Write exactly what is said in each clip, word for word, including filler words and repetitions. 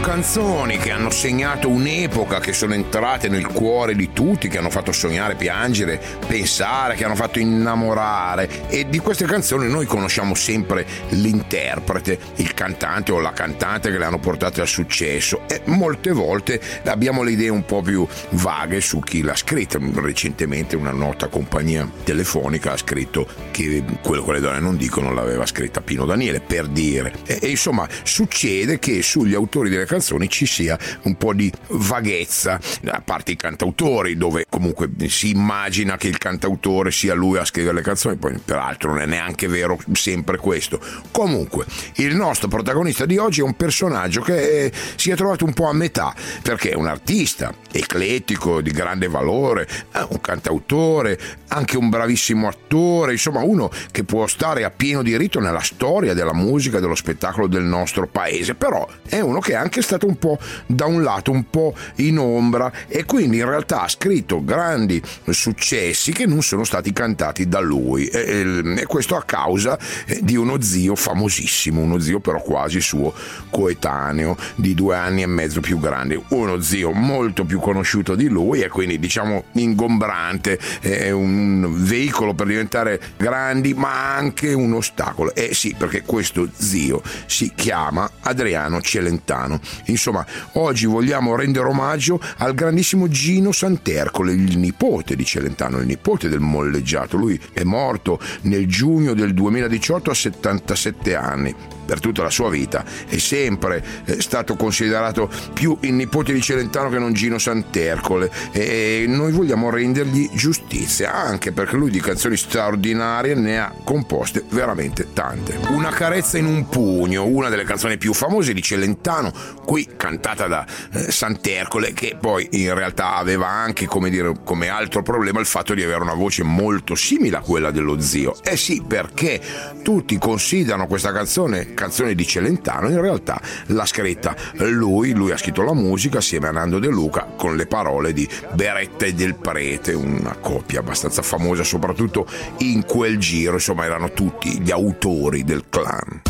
canzoni che hanno segnato un'epoca, che sono entrate nel cuore di tutti, che hanno fatto sognare, piangere, pensare, che hanno fatto innamorare. E di queste canzoni noi conosciamo sempre l'interprete, il cantante o la cantante che le hanno portate al successo, e molte volte abbiamo le idee un po' più vaghe su chi l'ha scritta. Recentemente una nota compagnia telefonica ha scritto che Quello che le donne non dicono l'aveva scritta Pino Daniele, per dire. E, e insomma succede che sugli autori delle canzoni ci sia un po' di vaghezza, a parte i cantautori, dove comunque si immagina che il cantautore sia lui a scrivere le canzoni, poi peraltro non è neanche vero sempre questo. Comunque il nostro protagonista di oggi è un personaggio che è, si è trovato un po' a metà, perché è un artista eclettico di grande valore, è un cantautore, anche un bravissimo attore, insomma uno che può stare a pieno diritto nella storia della musica e dello spettacolo del nostro paese, però è uno che è anche stato un po' da un lato un po' in ombra, e quindi in realtà ha scritto grandi successi che non sono stati cantati da lui, e, e questo a causa di uno zio famosissimo, uno zio però quasi suo coetaneo, di due anni e mezzo più grande, uno zio molto più conosciuto di lui e quindi diciamo ingombrante, è un veicolo per diventare grandi ma anche un ostacolo. Eh sì, perché questo zio si chiama Adriano Celentano. Insomma, oggi vogliamo rendere omaggio al grandissimo Gino Santercole, il nipote di Celentano, il nipote del molleggiato. Lui è morto nel giugno del duemiladiciotto a settantasette anni. Per tutta la sua vita è sempre stato considerato più il nipote di Celentano che non Gino Santercole, e noi vogliamo rendergli giustizia, anche perché lui di canzoni straordinarie ne ha composte veramente tante. Una carezza in un pugno, una delle canzoni più famose di Celentano, qui cantata da eh, Santercole, che poi in realtà aveva anche, come dire, come altro problema il fatto di avere una voce molto simile a quella dello zio. Eh sì, perché tutti considerano questa canzone canzone di Celentano, in realtà l'ha scritta lui, lui ha scritto la musica assieme a Nando De Luca con le parole di Beretta e Del Prete, una coppia abbastanza famosa soprattutto in quel giro, insomma erano tutti gli autori del clan.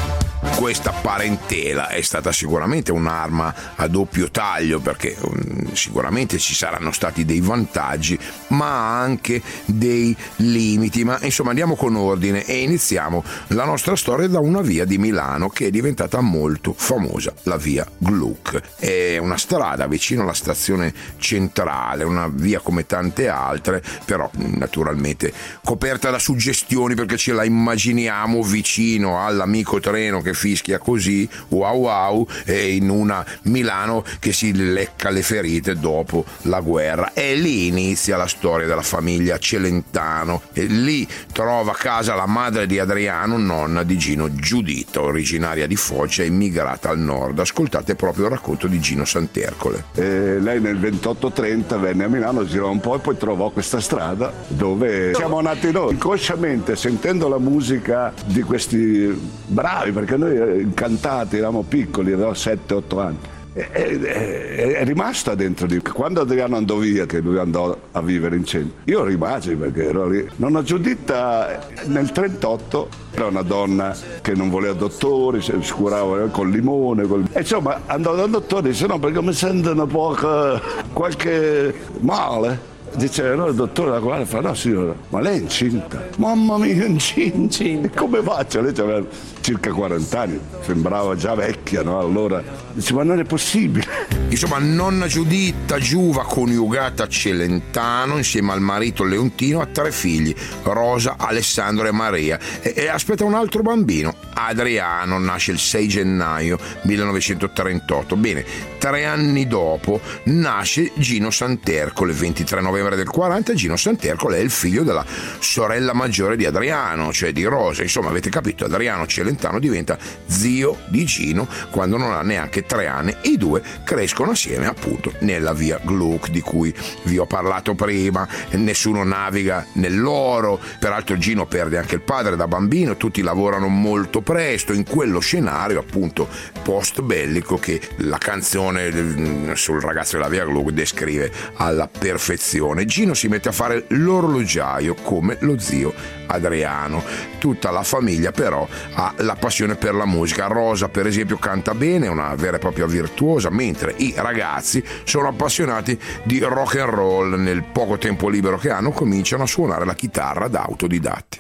Questa parentela è stata sicuramente un'arma a doppio taglio, perché um, sicuramente ci saranno stati dei vantaggi ma anche dei limiti, ma insomma andiamo con ordine e iniziamo la nostra storia da una via di Milano che è diventata molto famosa, la via Gluck. È una strada vicino alla stazione centrale, una via come tante altre, però naturalmente coperta da suggestioni, perché ce la immaginiamo vicino all'amico treno che fischia così, wow wow, e in una Milano che si lecca le ferite dopo la guerra. E lì inizia la storia della famiglia Celentano, e lì trova a casa la madre di Adriano, nonna di Gino, Giuditta, originaria di Foggia, immigrata al nord. Ascoltate proprio il racconto di Gino Santercole. E lei nel ventotto trenta venne a Milano, girò un po' e poi trovò questa strada dove siamo nati noi, inconsciamente, sentendo la musica di questi bravi, perché noi incantati, eravamo piccoli, avevamo sette otto anni. È, è, è rimasta dentro di me. Quando Adriano andò via, che lui andò a vivere in centro, io rimasi perché ero lì. Nonna Giuditta nel trentotto era una donna che non voleva dottori, si curava col limone, col... E insomma andò dal dottore e disse no, perché mi sento un po' qualche male. Dice no, il dottore la quale fa no signora, ma lei è incinta? Mamma mia, incinta, incinta. Come faccio? Lei aveva circa quaranta anni, sembrava già vecchia, no? Allora dice ma non è possibile. Insomma, nonna Giuditta Giuva coniugata a Celentano insieme al marito Leontino ha tre figli, Rosa, Alessandro e Maria, e, e aspetta un altro bambino. Adriano nasce il sei gennaio millenovecentotrentotto. Bene, tre anni dopo nasce Gino Santercole, ventitré novembre del quaranta. Gino Santercole è il figlio della sorella maggiore di Adriano, cioè di Rosa. Insomma, avete capito, Adriano Celentano diventa zio di Gino quando non ha neanche tre anni. I due crescono assieme appunto nella via Gluck di cui vi ho parlato prima. Nessuno naviga nell'oro, peraltro Gino perde anche il padre da bambino, tutti lavorano molto presto in quello scenario appunto post bellico che la canzone sul ragazzo della Via Glu descrive alla perfezione. Gino si mette a fare l'orologiaio come lo zio Adriano. Tutta la famiglia però ha la passione per la musica. Rosa per esempio canta bene, è una vera e propria virtuosa, mentre i ragazzi sono appassionati di rock and roll. Nel poco tempo libero che hanno cominciano a suonare la chitarra da autodidatti.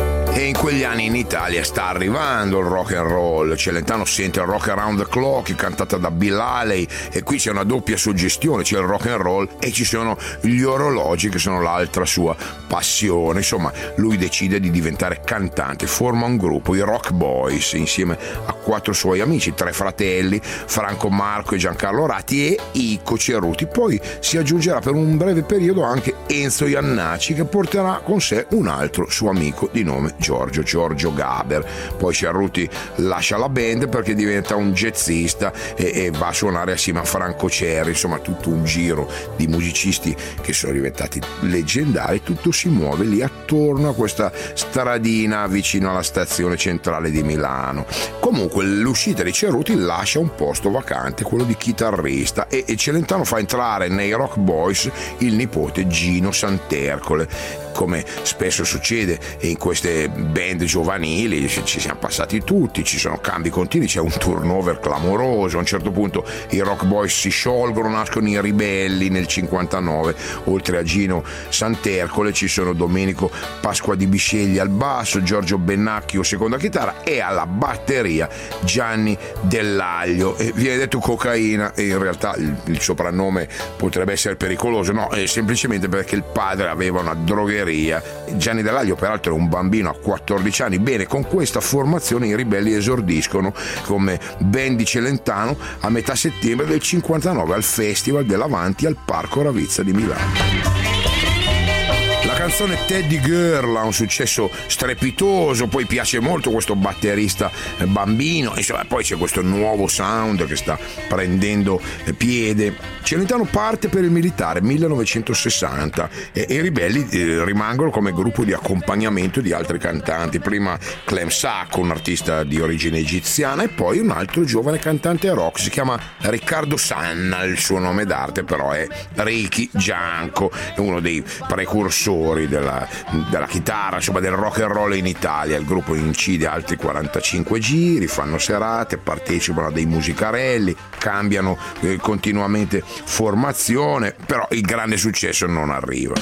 E in quegli anni in Italia sta arrivando il rock and roll. Celentano sente il Rock Around the Clock cantata da Bill Haley, e qui c'è una doppia suggestione, c'è il rock and roll e ci sono gli orologi che sono l'altra sua passione. Insomma, lui decide di diventare cantante, forma un gruppo, i Rock Boys, insieme a quattro suoi amici, tre fratelli, Franco Marco e Giancarlo Ratti e Ico Cerruti. Poi si aggiungerà per un breve periodo anche Enzo Iannacci, che porterà con sé un altro suo amico di nome Giorgio, Giorgio Gaber. Poi Cerruti lascia la band perché diventa un jazzista e, e va a suonare assieme a Franco Cerri. Insomma, tutto un giro di musicisti che sono diventati leggendari. Tutto si muove lì attorno a questa stradina vicino alla stazione centrale di Milano. Comunque l'uscita di Cerruti lascia un posto vacante, quello di chitarrista, e, e Celentano fa entrare nei Rock Boys il nipote Gino Santercole. Come spesso succede in queste band giovanili, ci siamo passati tutti, ci sono cambi continui, c'è un turnover clamoroso. A un certo punto i Rock Boys si sciolgono, nascono i Ribelli nel cinquantanove. Oltre a Gino Santercole ci sono Domenico Pasqua di Bisceglie al basso, Giorgio Bennacchio seconda chitarra e alla batteria Gianni Dell'Aglio. E viene detto cocaina e in realtà il, il soprannome potrebbe essere pericoloso, no, è semplicemente perché il padre aveva una drogheria. Gianni Dell'Aglio peraltro è un bambino a quattordici anni. Bene, con questa formazione i Ribelli esordiscono come band di Celentano a metà settembre del cinquantanove al Festival dell'Avanti al Parco Ravizza di Milano. La canzone Teddy Girl ha un successo strepitoso, poi piace molto questo batterista bambino, insomma, poi c'è questo nuovo sound che sta prendendo piede. Celentano parte per il militare millenovecentosessanta e, e i Ribelli eh, rimangono come gruppo di accompagnamento di altri cantanti, prima Clem Sacco, un artista di origine egiziana, e poi un altro giovane cantante rock, si chiama Riccardo Sanna, il suo nome d'arte però è Ricky Gianco, è uno dei precursori Della, della chitarra, insomma del rock and roll in Italia. Il gruppo incide altri quarantacinque giri, fanno serate, partecipano a dei musicarelli, cambiano eh, continuamente formazione, però il grande successo non arriva.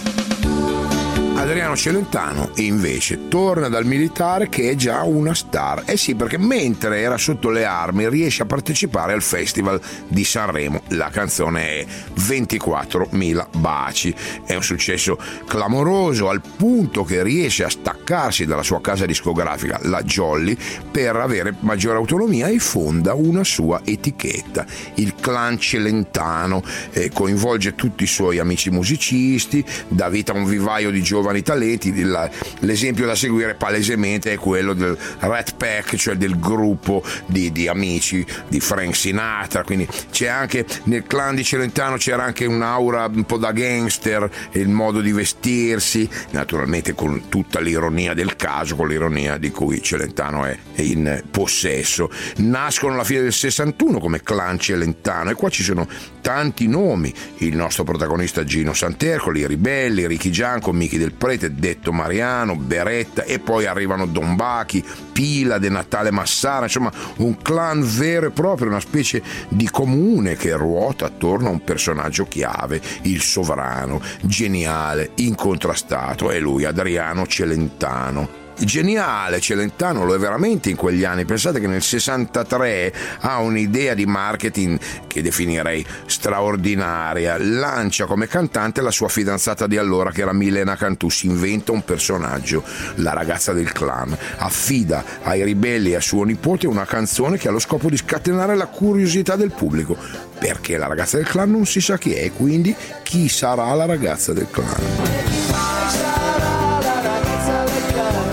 Adriano Celentano invece torna dal militare che è già una star. Eh sì, perché mentre era sotto le armi riesce a partecipare al Festival di Sanremo. La canzone è ventiquattromila baci. È un successo clamoroso al punto che riesce a staccarsi dalla sua casa discografica, la Jolly, per avere maggiore autonomia e fonda una sua etichetta, il Clan Celentano. Eh, coinvolge tutti i suoi amici musicisti, dà vita a un vivaio di giovani talenti. L'esempio da seguire palesemente è quello del Rat Pack, cioè del gruppo di, di amici di Frank Sinatra. Quindi c'è anche nel clan di Celentano c'era anche un'aura un po' da gangster, il modo di vestirsi, naturalmente con tutta l'ironia del caso, con l'ironia di cui Celentano è in possesso. Nascono alla fine del sessantuno come Clan Celentano e qua ci sono tanti nomi: il nostro protagonista Gino Santercole, i Ribelli, Ricky Gianco, Michi del Prete, Detto Mariano, Beretta, e poi arrivano Don Bachi, Pila, De Natale Massara, insomma un clan vero e proprio, una specie di comune che ruota attorno a un personaggio chiave, il sovrano, geniale, incontrastato, è lui, Adriano Celentano. Geniale Celentano lo è veramente in quegli anni. Pensate che nel sessantatré ha un'idea di marketing che definirei straordinaria. Lancia come cantante la sua fidanzata di allora, che era Milena Cantù. Si inventa un personaggio, la ragazza del clan, affida ai Ribelli e a suo nipote una canzone che ha lo scopo di scatenare la curiosità del pubblico, perché la ragazza del clan non si sa chi è, quindi chi sarà la ragazza del clan.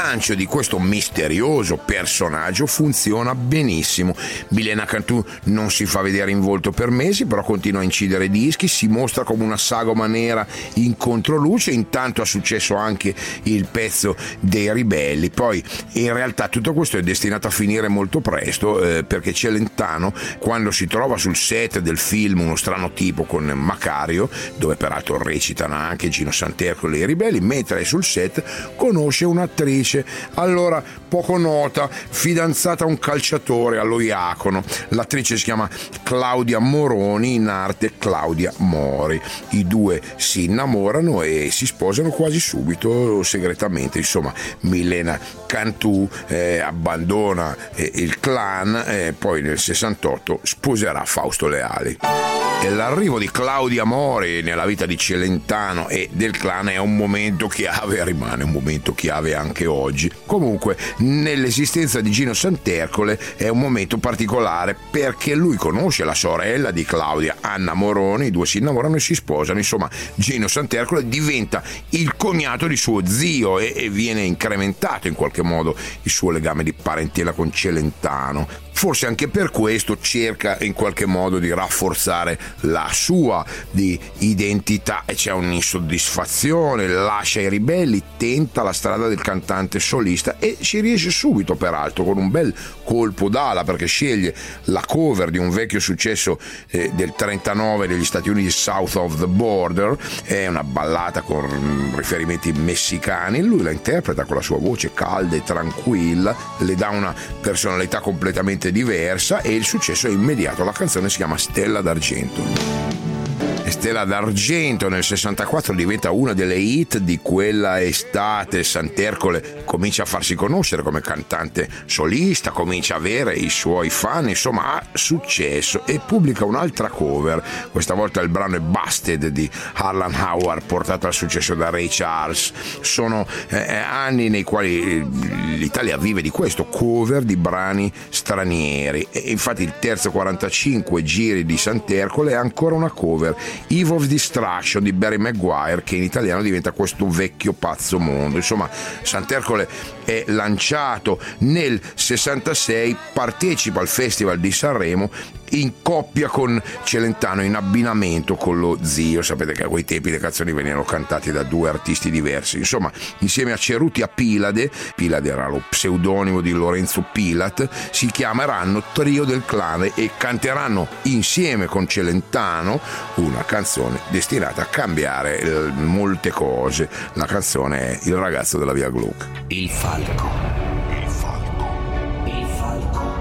lancio di questo misterioso personaggio funziona benissimo. Milena Cantù non si fa vedere in volto per mesi, però continua a incidere dischi, si mostra come una sagoma nera in controluce. Intanto ha successo anche il pezzo dei Ribelli. Poi in realtà tutto questo è destinato a finire molto presto, eh, perché Celentano, quando si trova sul set del film Uno strano tipo con Macario, dove peraltro recitano anche Gino Santercole e i Ribelli, mentre è sul set conosce un'attrice allora poco nota, fidanzata a un calciatore, allo Iacono. L'attrice si chiama Claudia Moroni, in arte Claudia Mori. I due si innamorano e si sposano quasi subito, segretamente. Insomma, Milena Cantù eh, abbandona eh, il clan e poi nel sessantotto sposerà Fausto Leali. E l'arrivo di Claudia Mori nella vita di Celentano e del clan è un momento chiave e rimane un momento chiave anche oggi. Comunque, nell'esistenza di Gino Santercole è un momento particolare perché lui conosce la sorella di Claudia, Anna Moroni, i due si innamorano e si sposano. Insomma, Gino Santercole diventa il cognato di suo zio e, e viene incrementato in qualche modo il suo legame di parentela con Celentano. Forse anche per questo cerca in qualche modo di rafforzare la sua di identità e c'è un'insoddisfazione, lascia i Ribelli, tenta la strada del cantante solista e ci riesce subito, peraltro con un bel colpo d'ala, perché sceglie la cover di un vecchio successo eh, del trentanove degli Stati Uniti, South of the Border. È una ballata con riferimenti messicani, lui la interpreta con la sua voce calda e tranquilla, le dà una personalità completamente diversa e il successo è immediato. La canzone si chiama Stella d'Argento. Stella d'Argento nel sessantaquattro diventa una delle hit di quella estate. Santercole comincia a farsi conoscere come cantante solista, comincia a avere i suoi fan, insomma ha successo e pubblica un'altra cover. Questa volta il brano è Busted di Harlan Howard, portato al successo da Ray Charles. Sono eh, anni nei quali l'Italia vive di questo, cover di brani stranieri, e infatti il terzo quarantacinque giri di Santercole è ancora una cover, Eve of Distraction di Barry Maguire, che in italiano diventa Questo vecchio pazzo mondo. Insomma, Santercole è lanciato nel sessantasei, partecipa al Festival di Sanremo in coppia con Celentano, in abbinamento con lo zio. Sapete che a quei tempi le canzoni venivano cantate da due artisti diversi. Insomma, insieme a Ceruti a Pilade, Pilade era lo pseudonimo di Lorenzo Pilat, si chiameranno Trio del Clan e canteranno insieme con Celentano una canzone destinata a cambiare eh, molte cose. La canzone è Il ragazzo della via Gluck. Il falco, il falco, il falco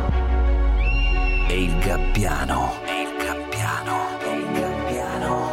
e il gabbiano, e il gabbiano, e il gabbiano.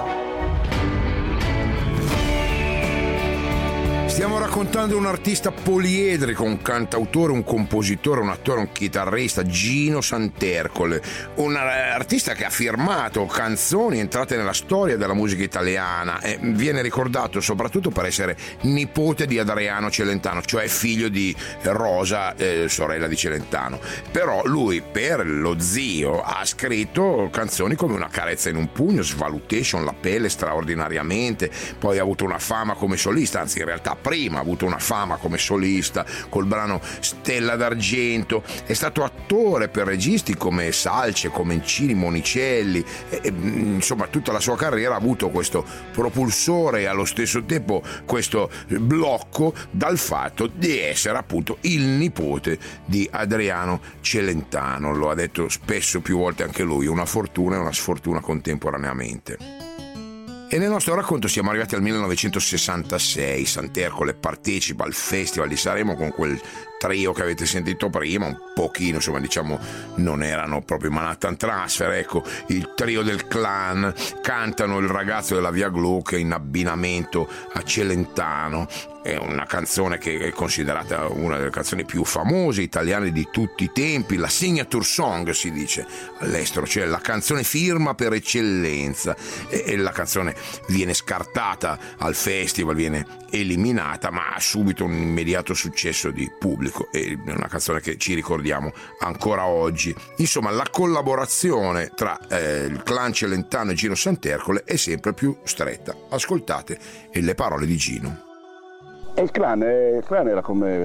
Stiamo raccontando un artista poliedrico, un cantautore, un compositore, un attore, un chitarrista, Gino Santercole, un artista che ha firmato canzoni entrate nella storia della musica italiana e viene ricordato soprattutto per essere nipote di Adriano Celentano, cioè figlio di Rosa, eh, sorella di Celentano. Però lui per lo zio ha scritto canzoni come Una carezza in un pugno, Svalutation, La pelle straordinariamente, poi ha avuto una fama come solista, anzi in realtà prima ha avuto una fama come solista col brano Stella d'Argento, è stato attore per registi come Salce, Comencini, Monicelli, e, e, insomma tutta la sua carriera ha avuto questo propulsore e allo stesso tempo questo blocco dal fatto di essere appunto il nipote di Adriano Celentano. Lo ha detto spesso, più volte anche lui, una fortuna e una sfortuna contemporaneamente. E nel nostro racconto siamo arrivati al millenovecentosessantasei. Santercole partecipa al Festival di Sanremo con quel trio che avete sentito prima, un pochino, insomma, diciamo, non erano proprio Manhattan Transfer, ecco, il trio del clan, cantano Il ragazzo della via Gluck in abbinamento a Celentano. È una canzone che è considerata una delle canzoni più famose italiane di tutti i tempi, la signature song si dice all'estero, cioè la canzone firma per eccellenza, e la canzone viene scartata al festival, viene eliminata, ma ha subito un immediato successo di pubblico, è una canzone che ci ricordiamo ancora oggi. Insomma, la collaborazione tra eh, il clan Celentano e Gino Santercole è sempre più stretta. Ascoltate le parole di Gino. E il clan, il clan era come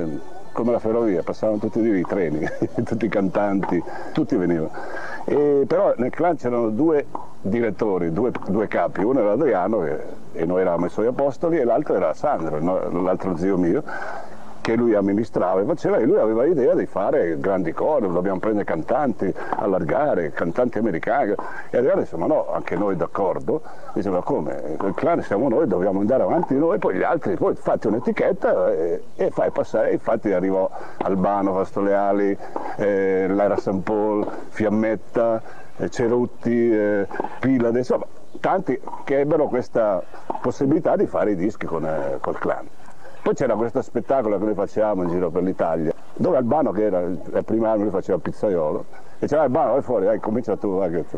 come la ferrovia, passavano tutti lì i treni, tutti i cantanti, tutti venivano. E però nel clan c'erano due direttori, due, due capi, uno era Adriano e, e noi eravamo i suoi apostoli, e l'altro era Sandro, no? L'altro zio mio, che lui amministrava e faceva, e lui aveva l'idea di fare grandi cori, dobbiamo prendere cantanti, allargare, cantanti americani, e Adriano diceva, ma no, anche noi d'accordo, diceva, come, il clan siamo noi, dobbiamo andare avanti noi, poi gli altri, poi fate un'etichetta e, e fai passare, infatti arrivò Albano, Vastoleali, eh, Lara San Paul, Fiammetta, eh, Cerutti, eh, Pilade, insomma, tanti che ebbero questa possibilità di fare i dischi con, eh, col clan. Poi c'era questo spettacolo che noi facevamo in giro per l'Italia, dove Albano, che era il primo anno, lui faceva il pizzaiolo, e diceva, Albano, vai fuori, dai, comincia tu, vai che tu.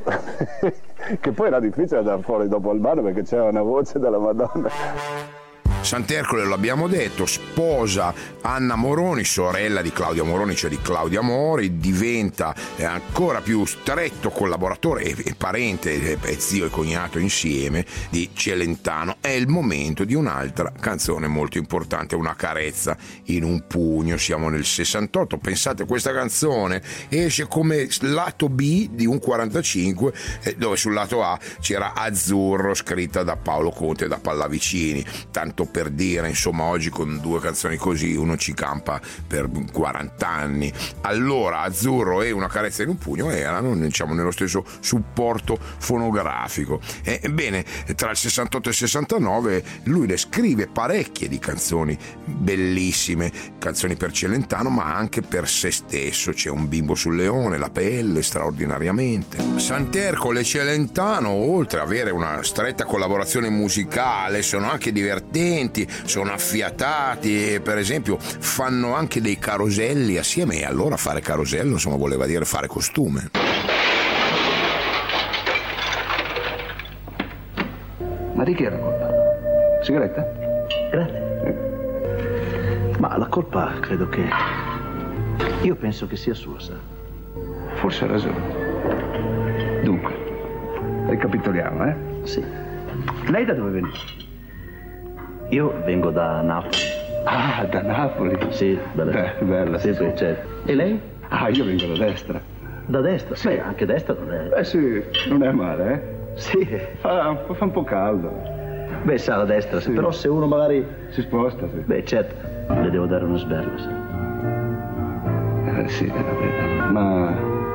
Che poi era difficile andare fuori dopo Albano perché c'era una voce della Madonna. Santercole, lo abbiamo detto, sposa Anna Moroni, sorella di Claudia Moroni, cioè di Claudia Mori, diventa ancora più stretto collaboratore e, e parente, e, e zio e cognato insieme di Celentano. È il momento di un'altra canzone molto importante, Una carezza in un pugno. Siamo nel sessantotto, pensate, questa canzone esce come lato B di un quarantacinque, dove sul lato A c'era Azzurro, scritta da Paolo Conte e da Pallavicini, tanto per dire, insomma, oggi con due canzoni così uno ci campa per quaranta anni. Allora Azzurro e Una carezza in un pugno erano, diciamo, nello stesso supporto fonografico. Ebbene, tra il sessantotto e il sessantanove lui le scrive parecchie di canzoni bellissime, canzoni per Celentano ma anche per se stesso. C'è Un bimbo sul leone, La pelle, Straordinariamente. Santercole e Celentano, oltre ad avere una stretta collaborazione musicale, sono anche divertenti, sono affiatati, e per esempio fanno anche dei caroselli assieme, e allora fare carosello, insomma, voleva dire fare costume. Ma di chi è la colpa? Sigaretta? Grazie. Ma la colpa credo che... Io penso che sia sua, sa. Forse ha ragione. Dunque, ricapitoliamo, eh? Sì. Lei da dove viene? Io vengo da Napoli. Ah, da Napoli? Sì, bella. Beh, bella. Sì, sì, certo. E lei? Ah, io vengo da destra. Da destra? Sì. Beh, anche destra non è... Eh sì, non è male, eh? Sì. Fa, fa un po' caldo. Beh, sa, la destra, Sì. però se uno magari... Si sposta, sì. Beh, certo, le devo dare una sberla, sa. Eh sì, è la verità. Ma...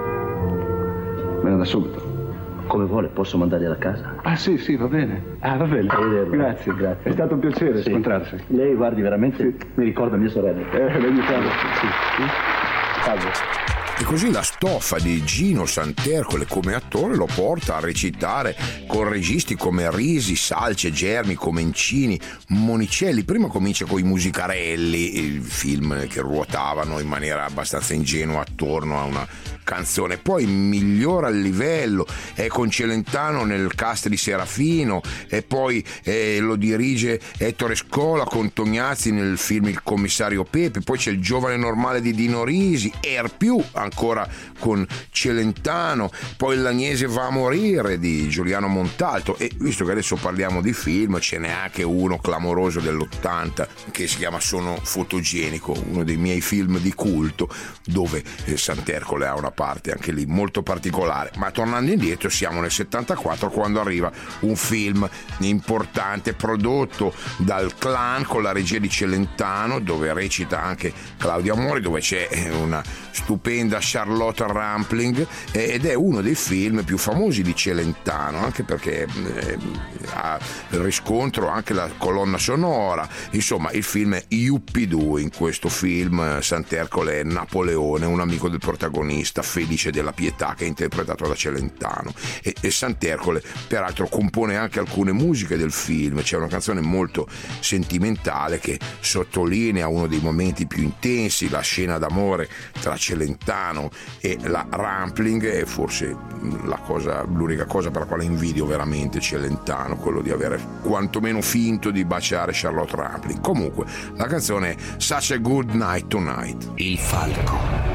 me la da subito. Come vuole, posso mandargliela a casa? Ah sì, sì, va bene. Ah, va bene. Arrivederci. Grazie, Grazie. È stato un piacere Sì. incontrarsi. Lei, guardi, veramente Sì. mi ricorda mia sorella. Eh, lei mi parla. Sì. Salve. E così la stoffa di Gino Santercole come attore lo porta a recitare con registi come Risi, Salce, Germi, Comencini, Monicelli. Prima comincia con i musicarelli, il film che ruotavano in maniera abbastanza ingenua attorno a una canzone, poi migliora il livello, è con Celentano nel cast di Serafino, e poi eh, lo dirige Ettore Scola con Tognazzi nel film Il commissario Pepe, poi c'è Il giovane normale di Dino Risi, Er più ancora con Celentano, poi L'Agnese va a morire di Giuliano Montalto. E visto che adesso parliamo di film, ce n'è anche uno clamoroso dell'ottanta che si chiama Sono fotogenico, uno dei miei film di culto, dove eh, Santercole ha una parte anche lì molto particolare. Ma tornando indietro, siamo nel settantaquattro, quando arriva un film importante prodotto dal clan con la regia di Celentano, dove recita anche Claudia Mori, dove c'è una stupenda Charlotte Rampling, ed è uno dei film più famosi di Celentano, anche perché eh, ha riscontro anche la colonna sonora. Insomma, il film è Yuppidoo. In questo film Santercole è Napoleone, un amico del protagonista, Felice della Pietà, che è interpretato da Celentano, e, e Santercole peraltro compone anche alcune musiche del film. C'è una canzone molto sentimentale che sottolinea uno dei momenti più intensi, la scena d'amore tra Celentano e la Rampling, è forse la cosa, l'unica cosa per la quale invidio veramente Celentano, quello di avere quantomeno finto di baciare Charlotte Rampling. Comunque la canzone è Such a Good Night Tonight. Il falco.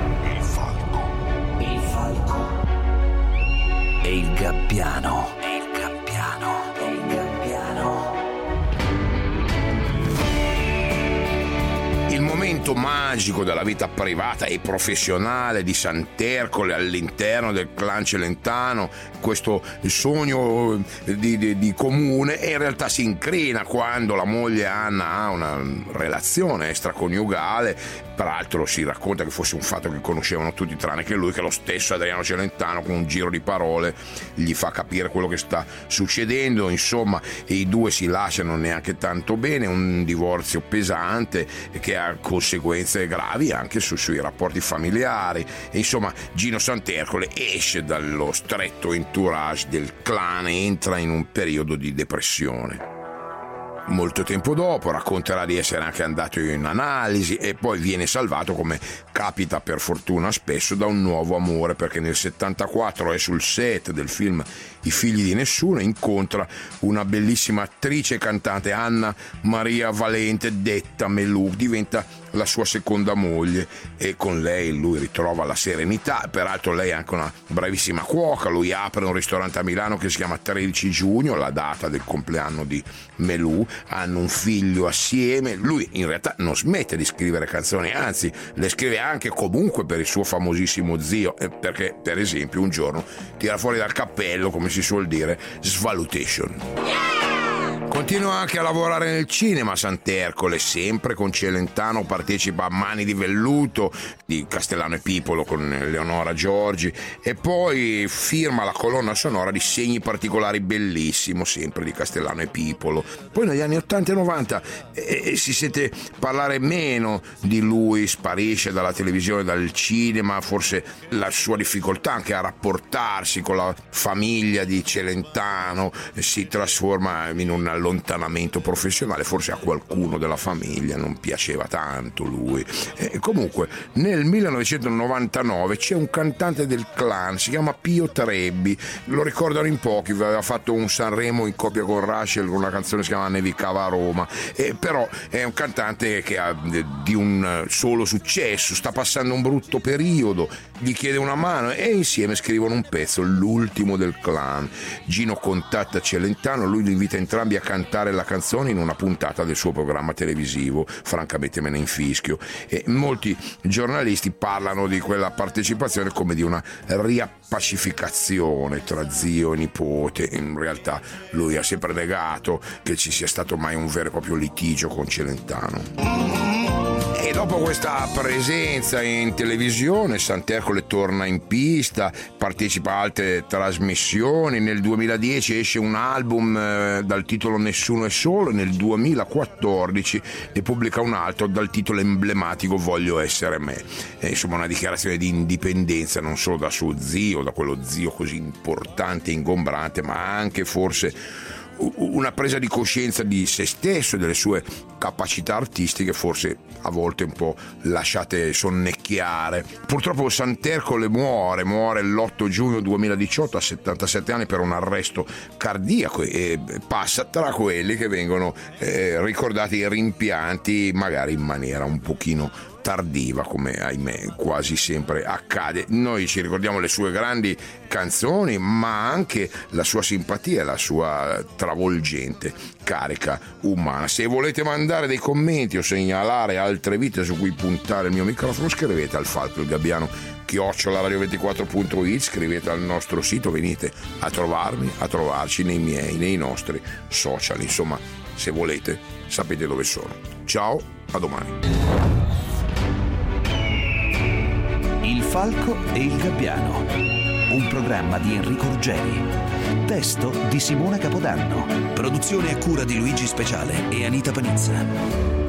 Il falco e il gabbiano, e il gabbiano, e il gabbiano. Il momento momento magico della vita privata e professionale di Santercole all'interno del clan Celentano, questo sogno di, di, di comune, e in realtà si incrina quando la moglie Anna ha una relazione extraconiugale. Peraltro si racconta che fosse un fatto che conoscevano tutti tranne che lui, che lo stesso Adriano Celentano con un giro di parole gli fa capire quello che sta succedendo. Insomma, i due si lasciano neanche tanto bene, un divorzio pesante che ha conseguenze gravi anche su, sui rapporti familiari. E insomma, Gino Santercole esce dallo stretto entourage del clan e entra in un periodo di depressione. Molto tempo dopo racconterà di essere anche andato in analisi e poi viene salvato, come capita per fortuna spesso, da un nuovo amore, perché nel settantaquattro è sul set del film I figli di nessuno e incontra una bellissima attrice e cantante, Anna Maria Valente, detta Melù. Diventa la sua seconda moglie e con lei lui ritrova la serenità. Peraltro lei è anche una bravissima cuoca. Lui apre un ristorante a Milano che si chiama tredici giugno, la data del compleanno di Melù. Hanno un figlio assieme. Lui in realtà non smette di scrivere canzoni, anzi le scrive anche comunque per il suo famosissimo zio, perché per esempio un giorno tira fuori dal cappello, come si suol dire, Svalutation. Continua anche a lavorare nel cinema Santercole, sempre con Celentano partecipa a Mani di velluto di Castellano e Pipolo con Leonora Giorgi e poi firma la colonna sonora di Segni particolari, bellissimo, sempre di Castellano e Pipolo. Poi negli anni ottanta e novanta eh, si sente parlare meno di lui, sparisce dalla televisione, dal cinema, forse la sua difficoltà anche a rapportarsi con la famiglia di Celentano eh, si trasforma in un allontanamento professionale, forse a qualcuno della famiglia non piaceva tanto lui. E comunque nel millenovecentonovantanove c'è un cantante del clan, si chiama Pio Trebbi, lo ricordano in pochi, aveva fatto un Sanremo in coppia con Rachel con una canzone che si chiama Nevicava a Roma, e però è un cantante che ha di un solo successo, sta passando un brutto periodo, gli chiede una mano e insieme scrivono un pezzo, l'ultimo del clan. Gino contatta Celentano, lui li invita entrambi a cantare la canzone in una puntata del suo programma televisivo. Francamente me ne infischio, e molti giornalisti parlano di quella partecipazione come di una riappacificazione tra zio e nipote. In realtà lui ha sempre negato che ci sia stato mai un vero e proprio litigio con Celentano. E dopo questa presenza in televisione Santercole torna in pista, partecipa a altre trasmissioni. Nel duemiladieci esce un album eh, dal titolo Nessuno è solo, e nel duemilaquattordici ne pubblica un altro dal titolo emblematico Voglio essere me. E, insomma, una dichiarazione di indipendenza non solo da suo zio, da quello zio così importante e ingombrante, ma anche forse una presa di coscienza di se stesso e delle sue capacità artistiche, forse a volte un po' lasciate sonnecchiare. Purtroppo Santercole muore, muore l'otto giugno duemiladiciotto a settantasette anni per un arresto cardiaco e passa tra quelli che vengono eh, ricordati e rimpianti magari in maniera un pochino tardiva, come ahimè quasi sempre accade. Noi ci ricordiamo le sue grandi canzoni, ma anche la sua simpatia e la sua travolgente carica umana. Se volete mandare dei commenti o segnalare altre vite su cui puntare il mio microfono, scrivete al Falco il Gabbiano chiocciola radio ventiquattro punto it, scrivete al nostro sito, venite a trovarmi, a trovarci nei miei, nei nostri social. Insomma, se volete sapete dove sono. Ciao, a domani. Il Falco e il Gabbiano, un programma di Enrico Ruggeri, testo di Simona Capodanno, produzione a cura di Luigi Speciale e Anita Panizza.